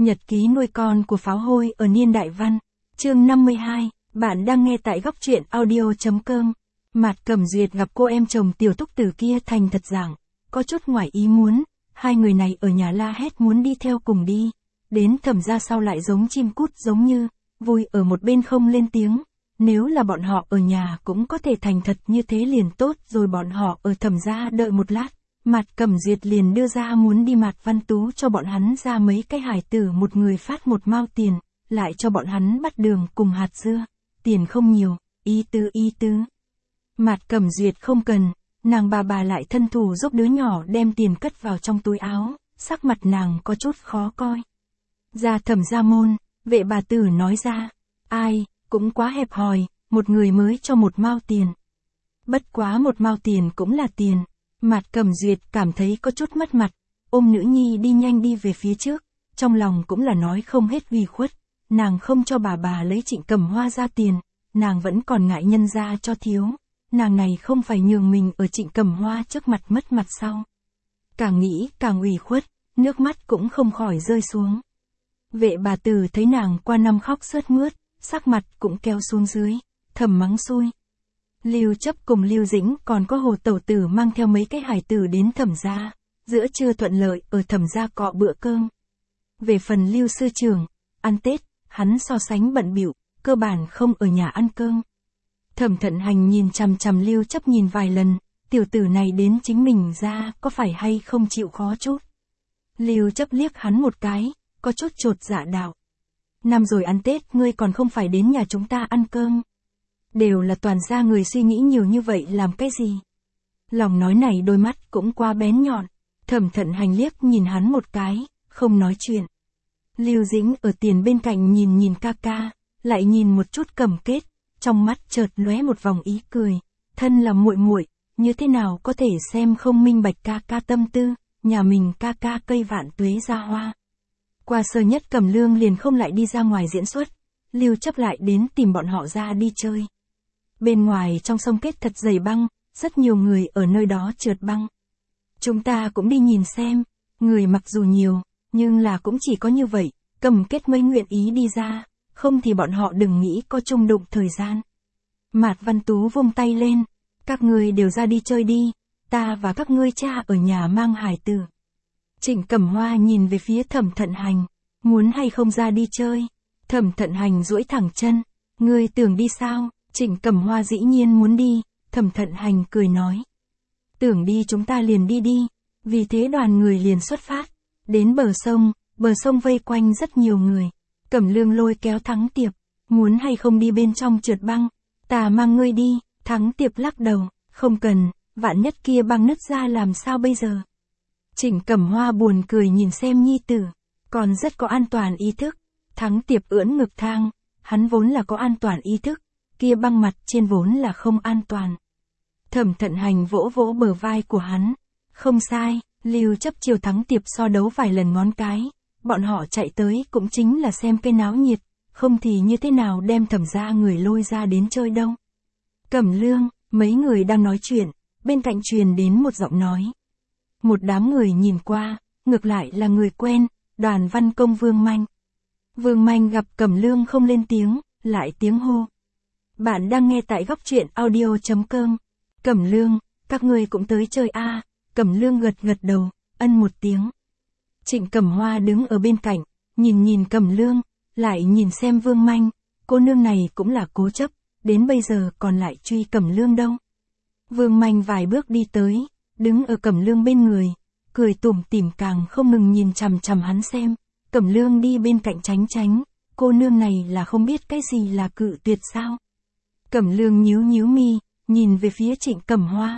Nhật ký nuôi con của pháo hôi ở niên đại văn. Chương 52, bạn đang nghe tại góc truyện audio.com. Mạt Cẩm Duyệt gặp cô em chồng Tiểu Túc Tử kia thành thật giảng, có chút ngoài ý muốn, hai người này ở nhà la hét muốn đi theo cùng đi. Đến Thẩm gia sau lại giống chim cút giống như, vui ở một bên không lên tiếng. Nếu là bọn họ ở nhà cũng có thể thành thật như thế liền tốt rồi bọn họ ở Thẩm gia đợi một lát. Mạt Cẩm Duyệt liền đưa ra muốn đi Mạt Văn Tú cho bọn hắn ra mấy cái hài tử một người phát một mao tiền, lại cho bọn hắn bắt đường cùng hạt dưa, tiền không nhiều, ý tứ. Mạt Cẩm Duyệt không cần, nàng bà lại thân thủ giúp đứa nhỏ đem tiền cất vào trong túi áo, sắc mặt nàng có chút khó coi. Ra Thẩm gia môn, vệ bà tử nói ra, ai, cũng quá hẹp hòi, một người mới cho một mao tiền. Bất quá một mao tiền cũng là tiền. Mạt Cẩm Duyệt cảm thấy có chút mất mặt, ôm nữ nhi đi nhanh đi về phía trước, trong lòng cũng là nói không hết ủy khuất, nàng không cho bà lấy Trịnh Cẩm Hoa ra tiền, nàng vẫn còn ngại nhân ra cho thiếu, nàng này không phải nhường mình ở Trịnh Cẩm Hoa trước mặt mất mặt sau. Càng nghĩ càng ủy khuất, nước mắt cũng không khỏi rơi xuống. Vệ bà tử thấy nàng qua năm khóc sướt mướt, sắc mặt cũng kéo xuống dưới, thầm mắng xui. Lưu Chấp cùng Lưu Dĩnh còn có Hồ Tẩu Tử mang theo mấy cái hài tử đến Thẩm gia, giữa trưa thuận lợi ở Thẩm gia cọ bữa cơm. Về phần Lưu sư trưởng, ăn Tết, hắn so sánh bận bịu, cơ bản không ở nhà ăn cơm. Thẩm Thận Hành nhìn chằm chằm Lưu Chấp nhìn vài lần, tiểu tử này đến chính mình ra có phải hay không chịu khó chút. Lưu Chấp liếc hắn một cái, có chút chột dạ đạo. Năm rồi ăn Tết ngươi còn không phải đến nhà chúng ta ăn cơm. Đều là toàn gia người suy nghĩ nhiều như vậy làm cái gì? Lòng nói này đôi mắt cũng quá bén nhọn. Thẩm Thận Hành liếc nhìn hắn một cái, không nói chuyện. Lưu Dĩnh ở tiền bên cạnh nhìn ca ca, lại nhìn một chút Cẩm Kết, trong mắt chợt lóe một vòng ý cười. Thân là muội muội, như thế nào có thể xem không minh bạch ca ca tâm tư, nhà mình ca ca cây vạn tuế ra hoa. Qua sơ nhất Cẩm Lương liền không lại đi ra ngoài diễn xuất, Lưu Chấp lại đến tìm bọn họ ra đi chơi. Bên ngoài trong sông kết thật dày băng, rất nhiều người ở nơi đó trượt băng. Chúng ta cũng đi nhìn xem, người mặc dù nhiều, nhưng là cũng chỉ có như vậy, Cẩm Kết mới nguyện ý đi ra, không thì bọn họ đừng nghĩ có chung đụng thời gian. Mạt Văn Tú vung tay lên, các ngươi đều ra đi chơi đi, ta và các ngươi cha ở nhà mang hài tử. Trịnh Cẩm Hoa nhìn về phía Thẩm Thận Hành, muốn hay không ra đi chơi? Thẩm Thận Hành duỗi thẳng chân, ngươi tưởng đi sao? Trịnh Cẩm Hoa dĩ nhiên muốn đi, Thẩm Thận Hành cười nói. Tưởng đi chúng ta liền đi đi, vì thế đoàn người liền xuất phát, đến bờ sông vây quanh rất nhiều người. Cẩm Lương lôi kéo Thắng Tiệp, muốn hay không đi bên trong trượt băng, ta mang ngươi đi. Thắng Tiệp lắc đầu, không cần, vạn nhất kia băng nứt ra làm sao bây giờ. Trịnh Cẩm Hoa buồn cười nhìn xem nhi tử, còn rất có an toàn ý thức. Thắng Tiệp ưỡn ngực thang, hắn vốn là có an toàn ý thức, kia băng mặt trên vốn là không an toàn. Thẩm Thận Hành vỗ bờ vai của hắn, không sai, Lưu Chấp chiều Thắng Tiệp so đấu vài lần ngón cái, bọn họ chạy tới cũng chính là xem cái náo nhiệt, không thì như thế nào đem Thẩm gia người lôi ra đến chơi đâu. Cẩm Lương, mấy người đang nói chuyện, bên cạnh truyền đến một giọng nói. Một đám người nhìn qua, ngược lại là người quen, Đoàn Văn Công Vương Manh. Vương Manh gặp Cẩm Lương không lên tiếng, lại tiếng hô. Bạn đang nghe tại góc truyện audio.com. Cẩm Lương, các ngươi cũng tới chơi a? Cẩm Lương gật đầu, ân một tiếng. Trịnh Cẩm Hoa đứng ở bên cạnh, nhìn Cẩm Lương, lại nhìn xem Vương Manh, cô nương này cũng là cố chấp, đến bây giờ còn lại truy Cẩm Lương đâu. Vương Manh vài bước đi tới, đứng ở Cẩm Lương bên người, cười tủm tỉm càng không ngừng nhìn chằm chằm hắn xem. Cẩm Lương đi bên cạnh tránh, cô nương này là không biết cái gì là cự tuyệt sao. Cẩm Lương nhíu mi, nhìn về phía Trịnh Cẩm Hoa.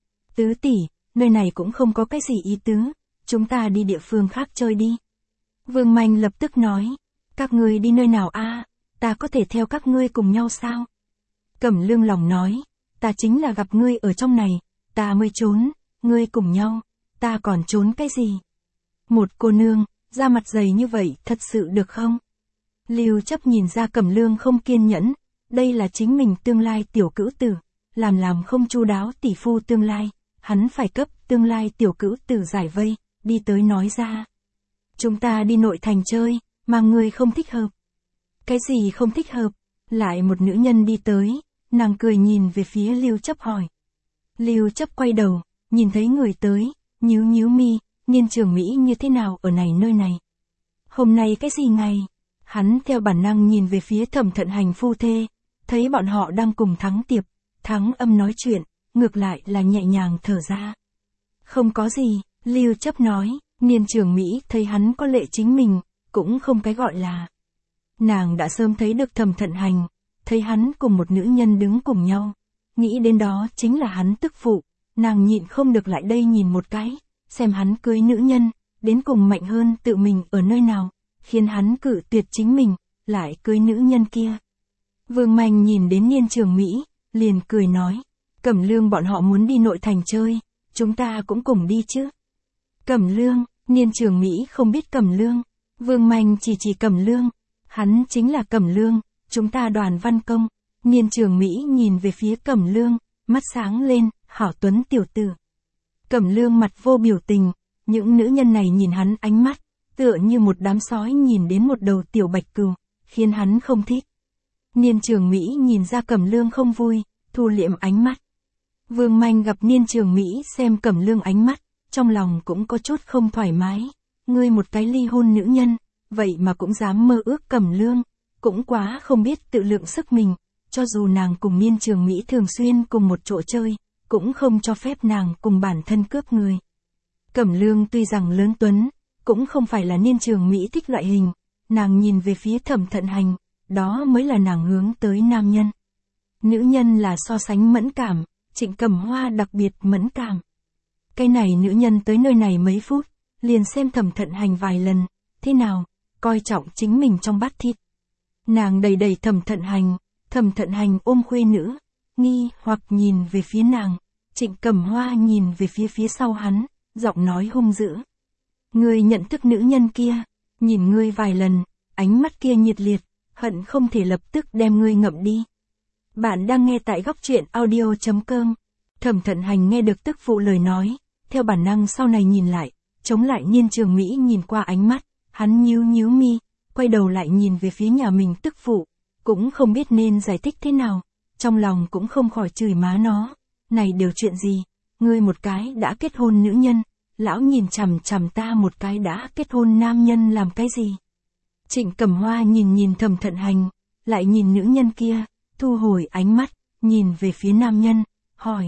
Tứ tỷ, nơi này cũng không có cái gì ý tứ, chúng ta đi địa phương khác chơi đi. Vương Manh lập tức nói, các ngươi đi nơi nào a? Ta có thể theo các ngươi cùng nhau sao? Cẩm Lương lòng nói, ta chính là gặp ngươi ở trong này, ta mới trốn, ngươi cùng nhau, ta còn trốn cái gì? Một cô nương, da mặt dày như vậy thật sự được không? Lưu Chấp nhìn ra Cẩm Lương không kiên nhẫn, đây là chính mình tương lai tiểu cữu tử, làm không chu đáo tỷ phu tương lai, hắn phải cấp tương lai tiểu cữu tử giải vây, đi tới nói ra. Chúng ta đi nội thành chơi, mà ngươi không thích hợp. Cái gì không thích hợp? Lại một nữ nhân đi tới, nàng cười nhìn về phía Lưu Chấp hỏi. Lưu Chấp quay đầu, nhìn thấy người tới, nhíu nhíu mi, Niên Trường Mỹ như thế nào ở này nơi này? Hôm nay cái gì ngày? Hắn theo bản năng nhìn về phía Thẩm Thận Hành phu thê, thấy bọn họ đang cùng Thắng Tiệp, Thắng Âm nói chuyện, ngược lại là nhẹ nhàng thở ra. Không có gì, Lưu Chấp nói, Niên Trường Mỹ thấy hắn có lệ chính mình, cũng không cái gọi là. Nàng đã sớm thấy được Thẩm Thận Hành, thấy hắn cùng một nữ nhân đứng cùng nhau, nghĩ đến đó chính là hắn tức phụ, nàng nhịn không được lại đây nhìn một cái, xem hắn cưới nữ nhân, đến cùng mạnh hơn tự mình ở nơi nào, khiến hắn cự tuyệt chính mình, lại cưới nữ nhân kia. Vương Manh nhìn đến Niên Trường Mỹ, liền cười nói, Cẩm Lương bọn họ muốn đi nội thành chơi, chúng ta cũng cùng đi chứ. Cẩm Lương, Niên Trường Mỹ không biết Cẩm Lương, Vương Manh chỉ Cẩm Lương, hắn chính là Cẩm Lương, chúng ta Đoàn Văn Công. Niên Trường Mỹ nhìn về phía Cẩm Lương, mắt sáng lên, hảo tuấn tiểu tử. Cẩm Lương mặt vô biểu tình, những nữ nhân này nhìn hắn ánh mắt, tựa như một đám sói nhìn đến một đầu tiểu bạch cừu, khiến hắn không thích. Niên Trường Mỹ nhìn ra Cẩm Lương không vui, thu liệm ánh mắt. Vương Manh gặp Niên Trường Mỹ xem Cẩm Lương ánh mắt, trong lòng cũng có chút không thoải mái. Ngươi một cái ly hôn nữ nhân, vậy mà cũng dám mơ ước Cẩm Lương, cũng quá không biết tự lượng sức mình, cho dù nàng cùng Niên Trường Mỹ thường xuyên cùng một chỗ chơi, cũng không cho phép nàng cùng bản thân cướp người. Cẩm Lương tuy rằng lớn tuấn, cũng không phải là Niên Trường Mỹ thích loại hình, nàng nhìn về phía Thẩm Thận Hành, đó mới là nàng hướng tới nam nhân. Nữ nhân là so sánh mẫn cảm, Trịnh Cẩm Hoa đặc biệt mẫn cảm. Cái này nữ nhân tới nơi này mấy phút, liền xem Thẩm Thận Hành vài lần, thế nào, coi trọng chính mình trong bát thịt. Nàng đầy Thẩm Thận Hành, Thẩm Thận Hành ôm khuê nữ, nghi hoặc nhìn về phía nàng, Trịnh Cẩm Hoa nhìn về phía sau hắn, giọng nói hung dữ. Ngươi nhận thức nữ nhân kia, nhìn ngươi vài lần, ánh mắt kia nhiệt liệt, hận không thể lập tức đem ngươi ngậm đi. Bạn đang nghe tại góc truyện audio.com. Thẩm Thận Hành nghe được tức phụ lời nói, theo bản năng sau này nhìn lại, chống lại Niên Trường Mỹ nhìn qua ánh mắt, hắn nhíu mi, quay đầu lại nhìn về phía nhà mình tức phụ, cũng không biết nên giải thích thế nào, trong lòng cũng không khỏi chửi má nó, này đều chuyện gì, ngươi một cái đã kết hôn nữ nhân, lão nhìn chằm chằm ta một cái đã kết hôn nam nhân làm cái gì. Trịnh Cẩm Hoa nhìn Thẩm Thận Hành, lại nhìn nữ nhân kia, thu hồi ánh mắt, nhìn về phía nam nhân, hỏi.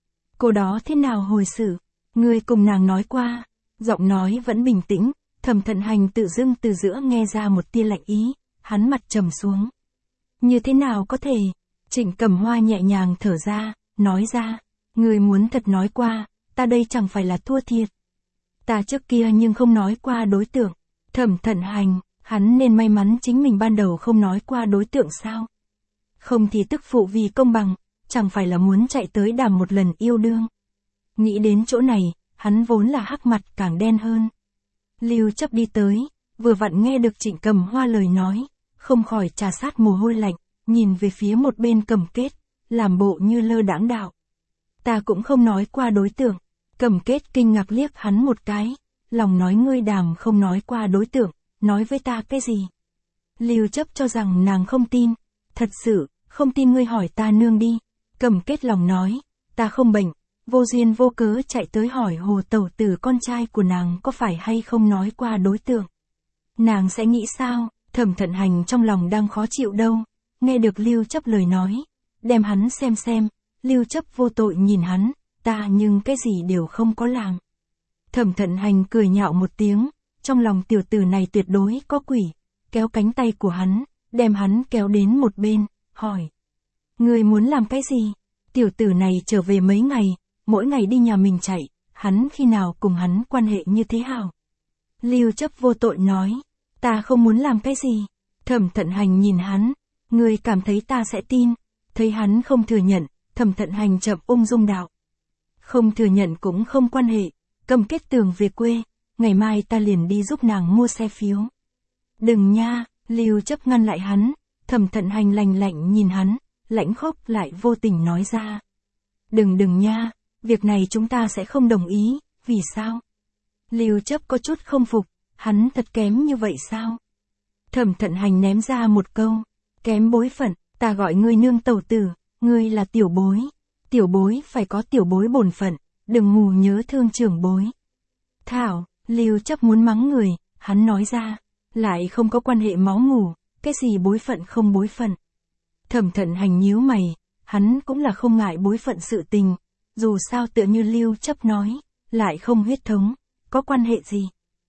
Cô đó thế nào hồi xử, ngươi cùng nàng nói qua, giọng nói vẫn bình tĩnh, Thẩm Thận Hành tự dưng từ giữa nghe ra một tia lạnh ý, hắn mặt trầm xuống. Như thế nào có thể, Trịnh Cẩm Hoa nhẹ nhàng thở ra, nói ra, ngươi muốn thật nói qua, ta đây chẳng phải là thua thiệt. Ta trước kia nhưng không nói qua đối tượng, Thẩm Thận Hành, hắn nên may mắn chính mình ban đầu không nói qua đối tượng sao. Không thì tức phụ vì công bằng, chẳng phải là muốn chạy tới đàm một lần yêu đương. Nghĩ đến chỗ này, hắn vốn là hắc mặt càng đen hơn. Lưu Chấp đi tới, vừa vặn nghe được Trịnh Cẩm Hoa lời nói, không khỏi trà sát mồ hôi lạnh, nhìn về phía một bên Cẩm Kết, làm bộ như lơ đãng đạo. Ta cũng không nói qua đối tượng. Cẩm Kết kinh ngạc liếc hắn một cái, lòng nói ngươi đàm không nói qua đối tượng, nói với ta cái gì. Lưu Chấp cho rằng nàng không tin, thật sự, không tin ngươi hỏi ta nương đi. Cẩm Kết lòng nói, ta không bệnh, vô duyên vô cớ chạy tới hỏi Hồ tẩu tử con trai của nàng có phải hay không nói qua đối tượng. Nàng sẽ nghĩ sao, Thẩm Thận Hành trong lòng đang khó chịu đâu, nghe được Lưu Chấp lời nói, đem hắn xem, Lưu Chấp vô tội nhìn hắn, ta nhưng cái gì đều không có làm. Thẩm Thận Hành cười nhạo một tiếng, trong lòng tiểu tử này tuyệt đối có quỷ, kéo cánh tay của hắn, đem hắn kéo đến một bên, hỏi. Ngươi muốn làm cái gì? Tiểu tử này trở về mấy ngày, mỗi ngày đi nhà mình chạy, hắn khi nào cùng hắn quan hệ như thế hảo? Lưu Chấp vô tội nói, ta không muốn làm cái gì. Thẩm Thận Hành nhìn hắn, ngươi cảm thấy ta sẽ tin, thấy hắn không thừa nhận, Thẩm Thận Hành chậm ung dung đạo. Không thừa nhận cũng không quan hệ, Cẩm Kết tưởng về quê, ngày mai ta liền đi giúp nàng mua xe phiếu. Đừng nha, Lưu Chấp ngăn lại hắn, Thẩm Thận Hành lạnh nhìn hắn, lãnh khốc lại vô tình nói ra. Đừng nha, việc này chúng ta sẽ không đồng ý, vì sao? Lưu Chấp có chút không phục, hắn thật kém như vậy sao? Thẩm Thận Hành ném ra một câu, kém bối phận, ta gọi ngươi nương tàu tử, ngươi là tiểu bối. Tiểu bối phải có tiểu bối bổn phận, đừng ngu nhớ thương trưởng bối. Thảo, Lưu Chấp muốn mắng người, hắn nói ra, lại không có quan hệ máu mủ, cái gì bối phận không bối phận. Thẩm Thận Hành nhíu mày, hắn cũng là không ngại bối phận sự tình, dù sao tựa như Lưu Chấp nói, lại không huyết thống, có quan hệ gì.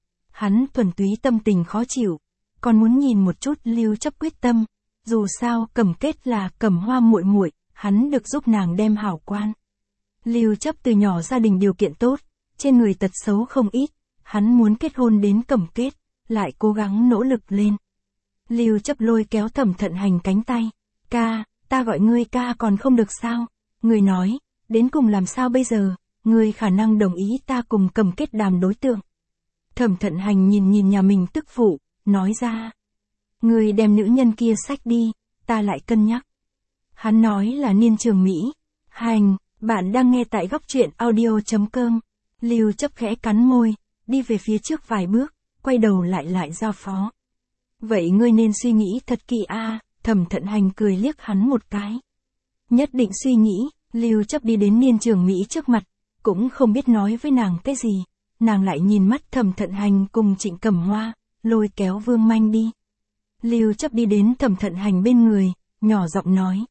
Hắn thuần túy tâm tình khó chịu, còn muốn nhìn một chút Lưu Chấp quyết tâm, dù sao Cẩm Kết là Cẩm Hoa muội muội, hắn được giúp nàng đem hảo quan. Lưu Chấp từ nhỏ gia đình điều kiện tốt, trên người tật xấu không ít, hắn muốn kết hôn đến Cẩm Kết, lại cố gắng nỗ lực lên. Lưu Chấp lôi kéo Thẩm Thận Hành cánh tay, ca, ta gọi ngươi ca còn không được sao, ngươi nói, đến cùng làm sao bây giờ, ngươi khả năng đồng ý ta cùng Cẩm Kết đàm đối tượng. Thẩm Thận Hành nhìn nhà mình tức phụ, nói ra, ngươi đem nữ nhân kia xách đi, ta lại cân nhắc. Hắn nói là Niên Trường Mỹ. Hành, bạn đang nghe tại góc truyện audio.com. Lưu Chấp khẽ cắn môi, đi về phía trước vài bước, quay đầu lại giao phó. Vậy ngươi nên suy nghĩ thật kỹ a. Thẩm Thận Hành cười liếc hắn một cái. Nhất định suy nghĩ, Lưu Chấp đi đến Niên Trường Mỹ trước mặt, cũng không biết nói với nàng cái gì. Nàng lại nhìn mắt Thẩm Thận Hành cùng Trịnh Cẩm Hoa, lôi kéo Vương Manh đi. Lưu Chấp đi đến Thẩm Thận Hành bên người, nhỏ giọng nói.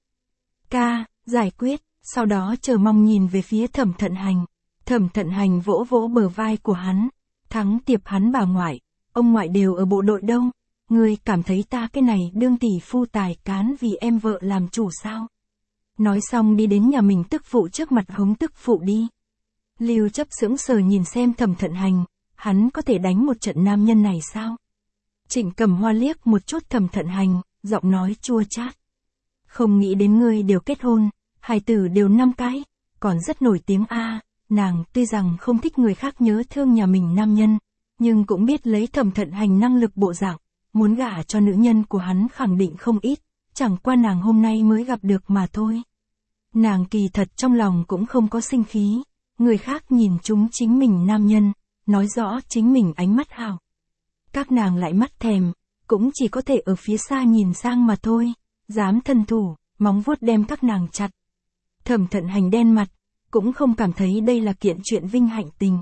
Ca, giải quyết, sau đó chờ mong nhìn về phía Thẩm Thận Hành. Thẩm Thận Hành vỗ vỗ bờ vai của hắn. Thắng tiệp hắn bà ngoại, ông ngoại đều ở bộ đội đâu. Ngươi cảm thấy ta cái này đương tỷ phu tài cán vì em vợ làm chủ sao? Nói xong đi đến nhà mình tức phụ trước mặt hống tức phụ đi. Lưu Chấp sững sờ nhìn xem Thẩm Thận Hành, hắn có thể đánh một trận nam nhân này sao? Trịnh Cẩm Hoa liếc một chút Thẩm Thận Hành, giọng nói chua chát. Không nghĩ đến ngươi đều kết hôn, hài tử đều 5 cái, còn rất nổi tiếng a. Nàng tuy rằng không thích người khác nhớ thương nhà mình nam nhân, nhưng cũng biết lấy Thẩm Thận Hành năng lực bộ dạng, muốn gả cho nữ nhân của hắn khẳng định không ít, chẳng qua nàng hôm nay mới gặp được mà thôi. Nàng kỳ thật trong lòng cũng không có sinh khí, người khác nhìn chúng chính mình nam nhân, nói rõ chính mình ánh mắt hào. Các nàng lại mắt thèm, cũng chỉ có thể ở phía xa nhìn sang mà thôi, dám thân thủ, móng vuốt đem các nàng chặt. Thẩm Thận Hành đen mặt, cũng không cảm thấy đây là kiện chuyện vinh hạnh tình.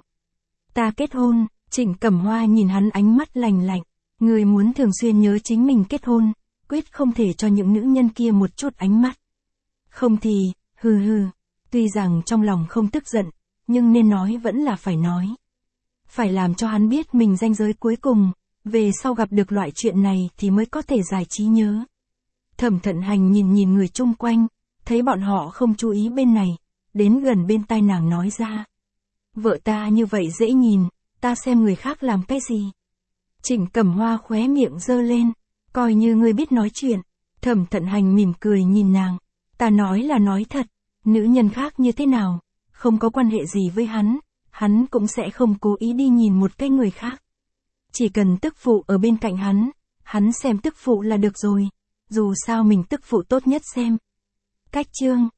Ta kết hôn, Trịnh Cẩm Hoa nhìn hắn ánh mắt lạnh lạnh, người muốn thường xuyên nhớ chính mình kết hôn, quyết không thể cho những nữ nhân kia một chút ánh mắt. Không thì, hừ hừ, tuy rằng trong lòng không tức giận, nhưng nên nói vẫn là phải nói. Phải làm cho hắn biết mình ranh giới cuối cùng, về sau gặp được loại chuyện này thì mới có thể giải trí nhớ. Thẩm Thận Hành nhìn người chung quanh, thấy bọn họ không chú ý bên này, đến gần bên tai nàng nói ra. Vợ ta như vậy dễ nhìn, ta xem người khác làm cái gì. Trịnh Cẩm Hoa khóe miệng giơ lên, coi như ngươi biết nói chuyện. Thẩm Thận Hành mỉm cười nhìn nàng, ta nói là nói thật, nữ nhân khác như thế nào, không có quan hệ gì với hắn cũng sẽ không cố ý đi nhìn một cái người khác. Chỉ cần tức phụ ở bên cạnh hắn xem tức phụ là được rồi, dù sao mình tức phụ tốt nhất xem. Cách chương